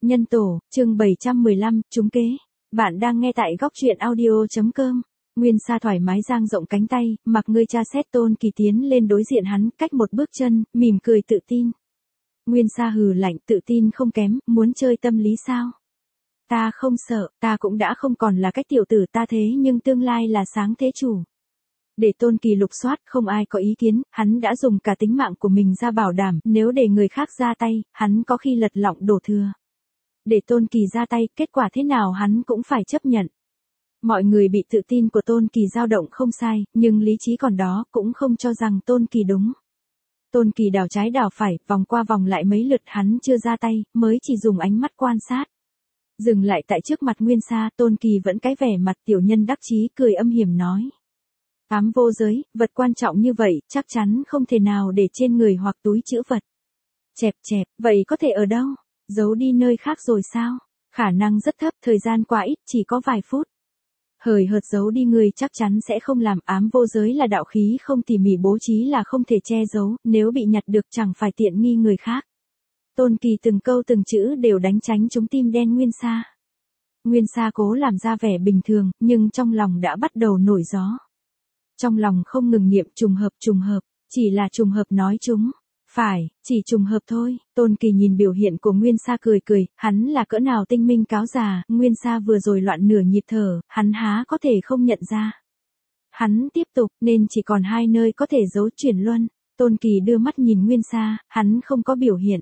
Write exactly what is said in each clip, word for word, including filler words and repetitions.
Nhân tổ, chương bảy trăm mười lăm, trúng kế. Bạn đang nghe tại góc truyện audio.com. Nguyên Sa thoải mái dang rộng cánh tay, mặc người cha xét Tôn Kỳ tiến lên đối diện hắn, cách một bước chân, mỉm cười tự tin. Nguyên Sa hừ lạnh, tự tin không kém, muốn chơi tâm lý sao? Ta không sợ, ta cũng đã không còn là cách tiểu tử ta thế nhưng tương lai là sáng thế chủ. Để Tôn Kỳ lục soát, không ai có ý kiến, hắn đã dùng cả tính mạng của mình ra bảo đảm, nếu để người khác ra tay, hắn có khi lật lọng đổ thừa. Để Tôn Kỳ ra tay, kết quả thế nào hắn cũng phải chấp nhận. Mọi người bị tự tin của Tôn Kỳ dao động không sai, nhưng lý trí còn đó, cũng không cho rằng Tôn Kỳ đúng. Tôn Kỳ đảo trái đảo phải, vòng qua vòng lại mấy lượt hắn chưa ra tay, mới chỉ dùng ánh mắt quan sát. Dừng lại tại trước mặt Nguyên Sa, Tôn Kỳ vẫn cái vẻ mặt tiểu nhân đắc chí cười âm hiểm nói. Ám vô giới, vật quan trọng như vậy, chắc chắn không thể nào để trên người hoặc túi trữ vật. Chẹp chẹp, vậy có thể ở đâu? Giấu đi nơi khác rồi sao? Khả năng rất thấp, thời gian quá ít, chỉ có vài phút. Hời hợt giấu đi người chắc chắn sẽ không làm. Ám vô giới là đạo khí không tỉ mỉ bố trí là không thể che giấu, nếu bị nhặt được chẳng phải tiện nghi người khác. Tôn Kỳ từng câu từng chữ đều đánh tránh trúng tim đen Nguyên Sa. Nguyên Sa cố làm ra vẻ bình thường, nhưng trong lòng đã bắt đầu nổi gió. Trong lòng không ngừng niệm trùng hợp trùng hợp, chỉ là trùng hợp nói chúng. Phải, chỉ trùng hợp thôi. Tôn Kỳ nhìn biểu hiện của Nguyên Sa cười cười, hắn là cỡ nào tinh minh cáo già, Nguyên Sa vừa rồi loạn nửa nhịp thở, hắn há có thể không nhận ra. Hắn tiếp tục, nên chỉ còn hai nơi có thể giấu chuyển luân. Tôn Kỳ đưa mắt nhìn Nguyên Sa, hắn không có biểu hiện.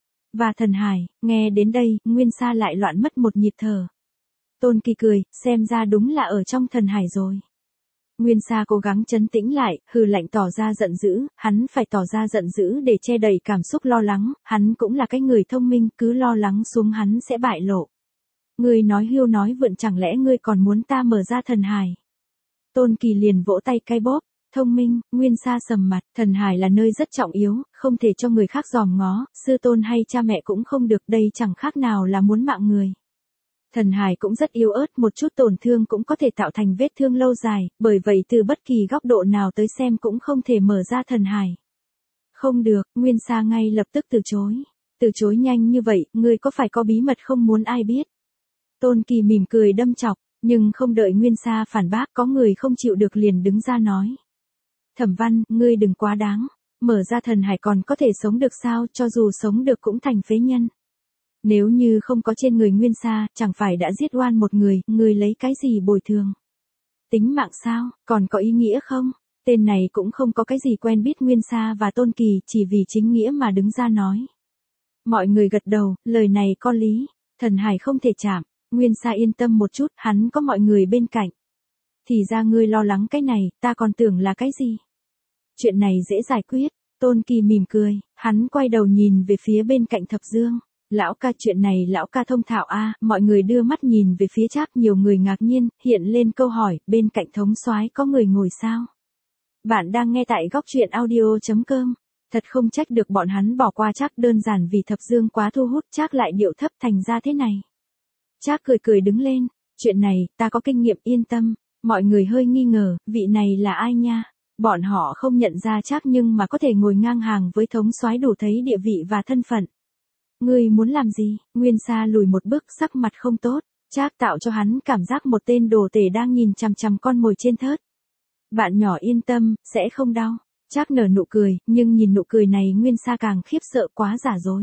Và thần hải, nghe đến đây, Nguyên Sa lại loạn mất một nhịp thở. Tôn Kỳ cười, xem ra đúng là ở trong thần hải rồi. Nguyên Sa cố gắng trấn tĩnh lại, hừ lạnh tỏ ra giận dữ, hắn phải tỏ ra giận dữ để che đậy cảm xúc lo lắng, hắn cũng là cái người thông minh, cứ lo lắng xuống hắn sẽ bại lộ. Ngươi nói hưu nói vượn chẳng lẽ ngươi còn muốn ta mở ra thần hải? Tôn Kỳ liền vỗ tay cay bóp, thông minh. Nguyên Sa sầm mặt, thần hải là nơi rất trọng yếu, không thể cho người khác dòm ngó, sư tôn hay cha mẹ cũng không được, đây chẳng khác nào là muốn mạng người. Thần hải cũng rất yếu ớt, một chút tổn thương cũng có thể tạo thành vết thương lâu dài, bởi vậy từ bất kỳ góc độ nào tới xem cũng không thể mở ra thần hải. Không được, Nguyên Sa ngay lập tức từ chối. Từ chối nhanh như vậy, ngươi có phải có bí mật không muốn ai biết? Tôn Kỳ mỉm cười đâm chọc, nhưng không đợi Nguyên Sa phản bác, có người không chịu được liền đứng ra nói. Thẩm Văn, ngươi đừng quá đáng, mở ra thần hải còn có thể sống được sao, cho dù sống được cũng thành phế nhân. Nếu như không có trên người Nguyên Sa, chẳng phải đã giết oan một người, người lấy cái gì bồi thường? Tính mạng sao, còn có ý nghĩa không? Tên này cũng không có cái gì quen biết Nguyên Sa và Tôn Kỳ, chỉ vì chính nghĩa mà đứng ra nói. Mọi người gật đầu, lời này có lý, thần hải không thể chạm. Nguyên Sa yên tâm một chút, hắn có mọi người bên cạnh. Thì ra ngươi lo lắng cái này, ta còn tưởng là cái gì? Chuyện này dễ giải quyết. Tôn Kỳ mỉm cười, hắn quay đầu nhìn về phía bên cạnh Thập Dương. Lão ca, chuyện này lão ca thông thạo a. À, mọi người đưa mắt nhìn về phía Trác, nhiều người ngạc nhiên, hiện lên câu hỏi, bên cạnh thống soái có người ngồi sao? Bạn đang nghe tại góc truyện audio.com. Thật không trách được bọn hắn bỏ qua Trác, đơn giản vì Thập Dương quá thu hút, Trác lại điệu thấp thành ra thế này. Trác cười cười đứng lên, chuyện này, ta có kinh nghiệm yên tâm. Mọi người hơi nghi ngờ, vị này là ai nha? Bọn họ không nhận ra Trác nhưng mà có thể ngồi ngang hàng với thống soái đủ thấy địa vị và thân phận. Ngươi muốn làm gì? Nguyên Sa lùi một bước, sắc mặt không tốt. Trác tạo cho hắn cảm giác một tên đồ tể đang nhìn chằm chằm con mồi trên thớt. Bạn nhỏ yên tâm, sẽ không đau. Trác nở nụ cười, nhưng nhìn nụ cười này Nguyên Sa càng khiếp sợ, quá giả dối.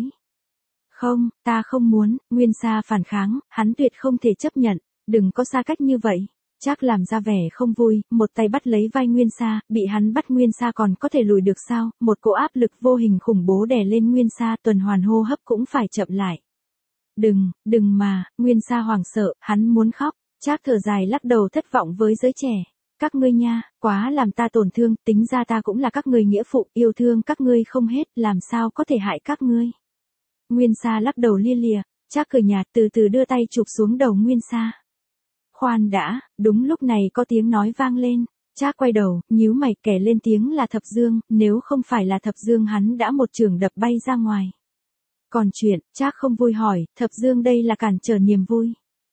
Không, ta không muốn. Nguyên Sa phản kháng, hắn tuyệt không thể chấp nhận. Đừng có xa cách như vậy. Trác làm ra vẻ không vui, một tay bắt lấy vai Nguyên Sa, bị hắn bắt Nguyên Sa còn có thể lùi được sao? Một cỗ áp lực vô hình khủng bố đè lên Nguyên Sa, tuần hoàn hô hấp cũng phải chậm lại. Đừng, đừng mà. Nguyên Sa hoảng sợ, hắn muốn khóc. Trác thở dài lắc đầu thất vọng với giới trẻ. Các ngươi nha, quá làm ta tổn thương, tính ra ta cũng là các ngươi nghĩa phụ, yêu thương các ngươi không hết, làm sao có thể hại các ngươi? Nguyên Sa lắc đầu lia lịa, Trác cười nhạt từ từ đưa tay chụp xuống đầu Nguyên Sa. Khoan đã, đúng lúc này có tiếng nói vang lên, Trác quay đầu, nhíu mày, kể lên tiếng là Thập Dương, nếu không phải là Thập Dương hắn đã một chưởng đập bay ra ngoài. Còn chuyện, Trác không vui hỏi, Thập Dương đây là cản trở niềm vui.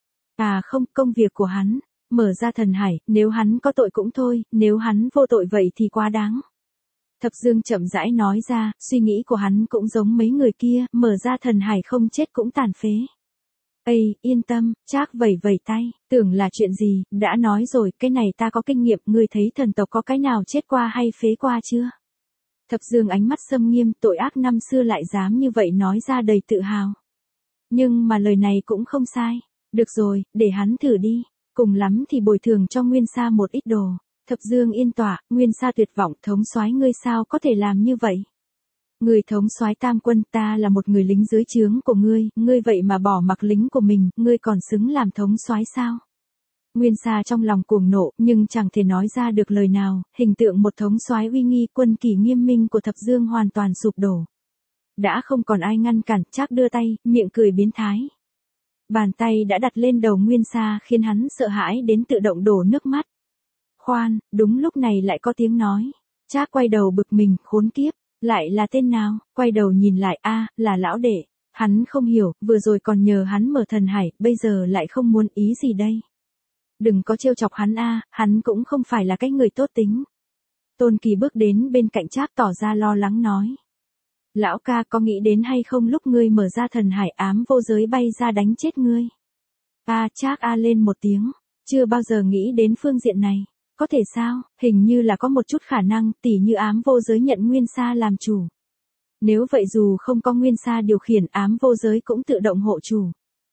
À không, công việc của hắn, mở ra thần hải, nếu hắn có tội cũng thôi, nếu hắn vô tội vậy thì quá đáng. Thập Dương chậm rãi nói ra, suy nghĩ của hắn cũng giống mấy người kia, mở ra thần hải không chết cũng tàn phế. Ây, yên tâm, Trác vẩy vẩy tay, tưởng là chuyện gì, đã nói rồi, cái này ta có kinh nghiệm, ngươi thấy thần tộc có cái nào chết qua hay phế qua chưa? Thập Dương ánh mắt xâm nghiêm, tội ác năm xưa lại dám như vậy nói ra đầy tự hào. Nhưng mà lời này cũng không sai, được rồi, để hắn thử đi, cùng lắm thì bồi thường cho Nguyên Sa một ít đồ. Thập Dương yên tọa, Nguyên Sa tuyệt vọng, thống soái ngươi sao có thể làm như vậy? Người thống soái Tam Quân, ta là một người lính dưới trướng của ngươi, ngươi vậy mà bỏ mặc lính của mình, ngươi còn xứng làm thống soái sao? Nguyên Sa trong lòng cuồng nộ, nhưng chẳng thể nói ra được lời nào, hình tượng một thống soái uy nghi quân kỳ nghiêm minh của Thập Dương hoàn toàn sụp đổ. Đã không còn ai ngăn cản, Trác đưa tay, miệng cười biến thái. Bàn tay đã đặt lên đầu Nguyên Sa khiến hắn sợ hãi đến tự động đổ nước mắt. Khoan, đúng lúc này lại có tiếng nói. Trác quay đầu bực mình, khốn kiếp, lại là tên nào, quay đầu nhìn lại, a, là lão đệ. Hắn không hiểu, vừa rồi còn nhờ hắn mở thần hải, bây giờ lại không muốn ý gì đây. Đừng có trêu chọc hắn a, hắn cũng không phải là cái người tốt tính. Tôn Kỳ bước đến bên cạnh Trác tỏ ra lo lắng nói. Lão ca có nghĩ đến hay không lúc ngươi mở ra thần hải ám vô giới bay ra đánh chết ngươi? A Trác a lên một tiếng, chưa bao giờ nghĩ đến phương diện này. Có thể sao, hình như là có một chút khả năng, tỉ như ám vô giới nhận Nguyên Sa làm chủ. Nếu vậy dù không có Nguyên Sa điều khiển ám vô giới cũng tự động hộ chủ.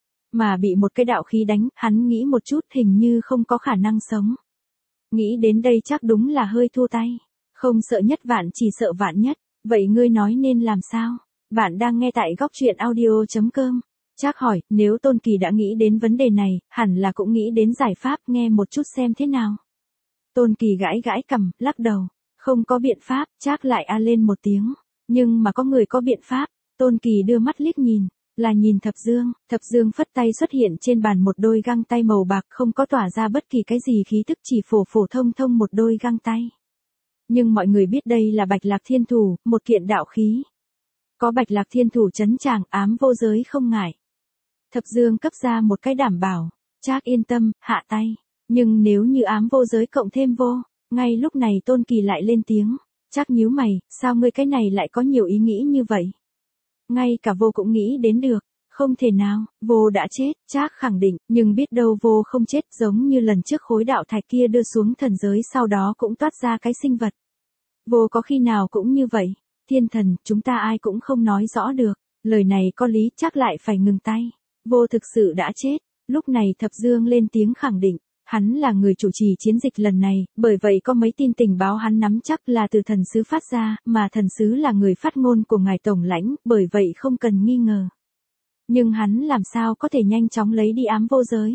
Mà bị một cái đạo khí đánh, hắn nghĩ một chút hình như không có khả năng sống. Nghĩ đến đây chắc đúng là hơi thua tay. Không sợ nhất vạn chỉ sợ vạn nhất. Vậy ngươi nói nên làm sao? Bạn đang nghe tại góc truyện audio chấm com. Trác hỏi, nếu Tôn Kỳ đã nghĩ đến vấn đề này, hẳn là cũng nghĩ đến giải pháp, nghe một chút xem thế nào. Tôn Kỳ gãi gãi cằm, lắc đầu. Không có biện pháp, Trác lại a lên một tiếng. Nhưng mà có người có biện pháp. Tôn Kỳ đưa mắt liếc nhìn, là nhìn Thập Dương. Thập Dương phất tay xuất hiện trên bàn một đôi găng tay màu bạc, không có tỏa ra bất kỳ cái gì khí tức, chỉ phổ phổ thông thông một đôi găng tay. Nhưng mọi người biết đây là Bạch Lạc Thiên Thủ, một kiện đạo khí. Có Bạch Lạc Thiên Thủ trấn tràng, ám vô giới không ngại. Thập Dương cấp ra một cái đảm bảo. Trác yên tâm, hạ tay. Nhưng nếu như ám vô giới cộng thêm vô, ngay lúc này Tôn Kỳ lại lên tiếng. Trác nhíu mày, sao ngươi cái này lại có nhiều ý nghĩ như vậy? Ngay cả vô cũng nghĩ đến được. Không thể nào, vô đã chết, Trác khẳng định, nhưng biết đâu vô không chết, giống như lần trước khối đạo thạch kia đưa xuống thần giới sau đó cũng toát ra cái sinh vật. Vô có khi nào cũng như vậy, thiên thần, chúng ta ai cũng không nói rõ được, lời này có lý, Trác lại phải ngừng tay. Vô thực sự đã chết, lúc này Thập Dương lên tiếng khẳng định, hắn là người chủ trì chiến dịch lần này, bởi vậy có mấy tin tình báo hắn nắm chắc là từ thần sứ phát ra, mà thần sứ là người phát ngôn của ngài tổng lãnh, bởi vậy không cần nghi ngờ. Nhưng hắn làm sao có thể nhanh chóng lấy đi ám vô giới?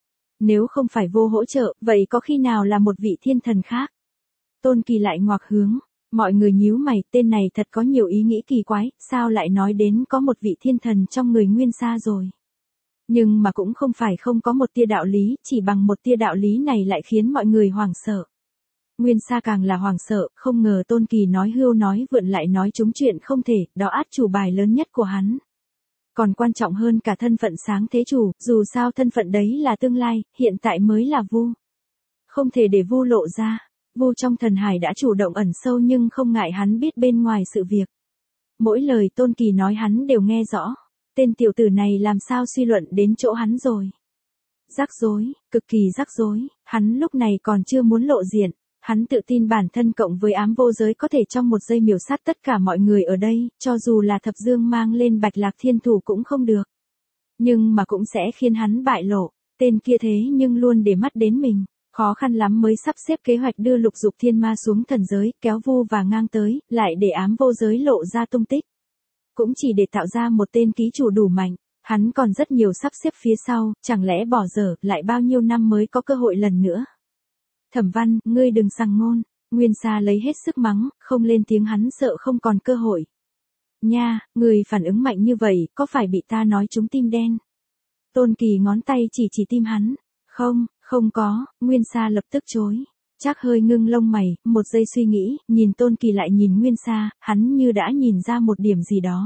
Nếu không phải vô hỗ trợ, vậy có khi nào là một vị thiên thần khác? Tôn Kỳ lại ngoặc hướng, mọi người nhíu mày, tên này thật có nhiều ý nghĩ kỳ quái, sao lại nói đến có một vị thiên thần trong người Nguyên Sa rồi? Nhưng mà cũng không phải không có một tia đạo lý, chỉ bằng một tia đạo lý này lại khiến mọi người hoảng sợ. Nguyên Sa càng là hoảng sợ, không ngờ Tôn Kỳ nói hưu nói vượn lại nói trúng chuyện không thể, đó át chủ bài lớn nhất của hắn. Còn quan trọng hơn cả thân phận sáng thế chủ, dù sao thân phận đấy là tương lai, hiện tại mới là Vu. Không thể để Vu lộ ra. Vu trong thần hải đã chủ động ẩn sâu nhưng không ngại hắn biết bên ngoài sự việc. Mỗi lời Tôn Kỳ nói hắn đều nghe rõ. Tên tiểu tử này làm sao suy luận đến chỗ hắn rồi. Rắc rối, cực kỳ rắc rối, hắn lúc này còn chưa muốn lộ diện. Hắn tự tin bản thân cộng với ám vô giới có thể trong một giây miểu sát tất cả mọi người ở đây, cho dù là Thập Dương mang lên Bạch Lạc Thiên Thủ cũng không được. Nhưng mà cũng sẽ khiến hắn bại lộ, tên kia thế nhưng luôn để mắt đến mình, khó khăn lắm mới sắp xếp kế hoạch đưa Lục Dục Thiên Ma xuống thần giới, kéo Vu và ngang tới, lại để ám vô giới lộ ra tung tích. Cũng chỉ để tạo ra một tên ký chủ đủ mạnh, hắn còn rất nhiều sắp xếp phía sau, chẳng lẽ bỏ dở, lại bao nhiêu năm mới có cơ hội lần nữa. Thẩm Văn, ngươi đừng sằng ngôn, Nguyên Sa lấy hết sức mắng, không lên tiếng hắn sợ không còn cơ hội. Nha, người phản ứng mạnh như vậy, có phải bị ta nói trúng tim đen? Tôn Kỳ ngón tay chỉ chỉ tim hắn. Không, không có, Nguyên Sa lập tức chối. Trác hơi ngưng lông mày, một giây suy nghĩ, nhìn Tôn Kỳ lại nhìn Nguyên Sa, hắn như đã nhìn ra một điểm gì đó.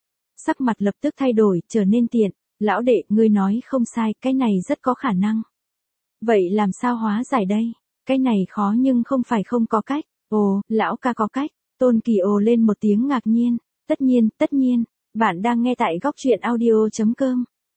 Sắc mặt lập tức thay đổi, trở nên tiện. Lão đệ, ngươi nói không sai, cái này rất có khả năng. Vậy làm sao hóa giải đây? Cái này khó nhưng không phải không có cách. Ồ, lão ca có cách. Tôn Kỳ ồ lên một tiếng ngạc nhiên. Tất nhiên, tất nhiên. Bạn đang nghe tại góc truyện audio chấm com.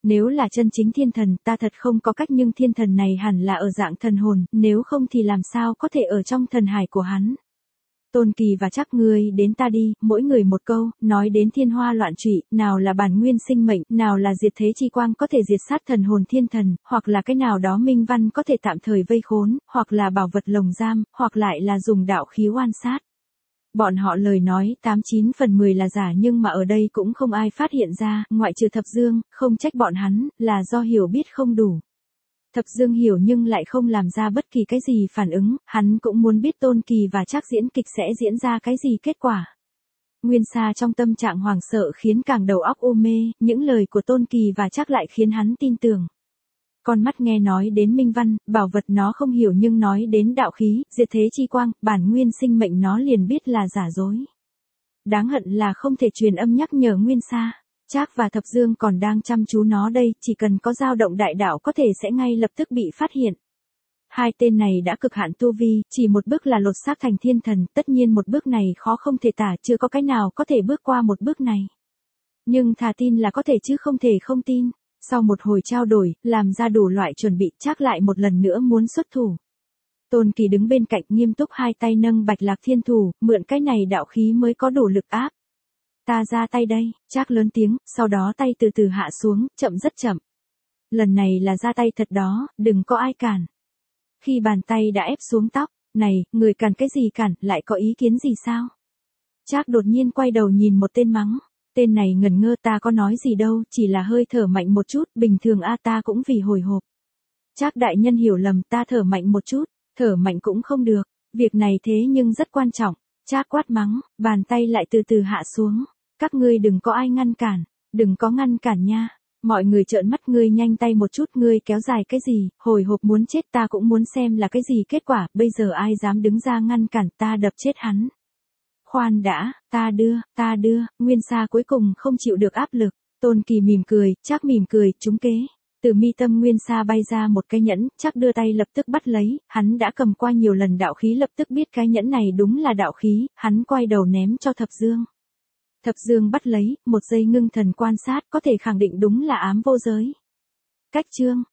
Nếu là chân chính thiên thần, ta thật không có cách, nhưng thiên thần này hẳn là ở dạng thần hồn, nếu không thì làm sao có thể ở trong thần hải của hắn. Tôn Kỳ và Trác, ngươi đến ta đi, mỗi người một câu, nói đến thiên hoa loạn trụy, nào là bản nguyên sinh mệnh, nào là diệt thế chi quang có thể diệt sát thần hồn thiên thần, hoặc là cái nào đó minh văn có thể tạm thời vây khốn, hoặc là bảo vật lồng giam, hoặc lại là dùng đạo khí oan sát. Bọn họ lời nói tám chín phần mười là giả, nhưng mà ở đây cũng không ai phát hiện ra, ngoại trừ Thập Dương, không trách bọn hắn, là do hiểu biết không đủ. Thập Dương hiểu nhưng lại không làm ra bất kỳ cái gì phản ứng, hắn cũng muốn biết Tôn Kỳ và Trác diễn kịch sẽ diễn ra cái gì kết quả. Nguyên Sa trong tâm trạng hoảng sợ khiến càng đầu óc u mê, những lời của Tôn Kỳ và Trác lại khiến hắn tin tưởng. Con mắt nghe nói đến minh văn, bảo vật nó không hiểu, nhưng nói đến đạo khí, diệt thế chi quang, bản nguyên sinh mệnh nó liền biết là giả dối. Đáng hận là không thể truyền âm nhắc nhở Nguyên Sa. Trác và Thập Dương còn đang chăm chú nó đây, chỉ cần có dao động đại đạo có thể sẽ ngay lập tức bị phát hiện. Hai tên này đã cực hạn tu vi, chỉ một bước là lột xác thành thiên thần, tất nhiên một bước này khó không thể tả, chưa có cái nào có thể bước qua một bước này. Nhưng thà tin là có thể chứ không thể không tin. Sau một hồi trao đổi, làm ra đủ loại chuẩn bị, Trác lại một lần nữa muốn xuất thủ. Tôn Kỳ đứng bên cạnh nghiêm túc, hai tay nâng Bạch Lạc Thiên Thủ, mượn cái này đạo khí mới có đủ lực áp. Ta ra tay đây, Trác lớn tiếng, sau đó tay từ từ hạ xuống, chậm rất chậm. Lần này là ra tay thật đó, đừng có ai cản. Khi bàn tay đã ép xuống tóc, này, người cản cái gì cản, lại có ý kiến gì sao? Trác đột nhiên quay đầu nhìn một tên mắng. Tên này ngần ngơ, ta có nói gì đâu, chỉ là hơi thở mạnh một chút, bình thường a ta cũng vì hồi hộp. Trác đại nhân hiểu lầm, ta thở mạnh một chút, thở mạnh cũng không được, việc này thế nhưng rất quan trọng. Trác quát mắng, bàn tay lại từ từ hạ xuống. Các ngươi đừng có ai ngăn cản, đừng có ngăn cản nha. Mọi người trợn mắt, ngươi nhanh tay một chút, ngươi kéo dài cái gì, hồi hộp muốn chết, ta cũng muốn xem là cái gì kết quả, bây giờ ai dám đứng ra ngăn cản, ta đập chết hắn. Khoan đã, ta đưa, ta đưa, Nguyên Sa cuối cùng không chịu được áp lực. Tôn Kỳ mỉm cười, Trác mỉm cười, trúng kế. Từ mi tâm Nguyên Sa bay ra một cái nhẫn, Trác đưa tay lập tức bắt lấy, hắn đã cầm qua nhiều lần đạo khí, lập tức biết cái nhẫn này đúng là đạo khí, hắn quay đầu ném cho Thập Dương. Thập Dương bắt lấy, một giây ngưng thần quan sát, có thể khẳng định đúng là ám vô giới. Cách chương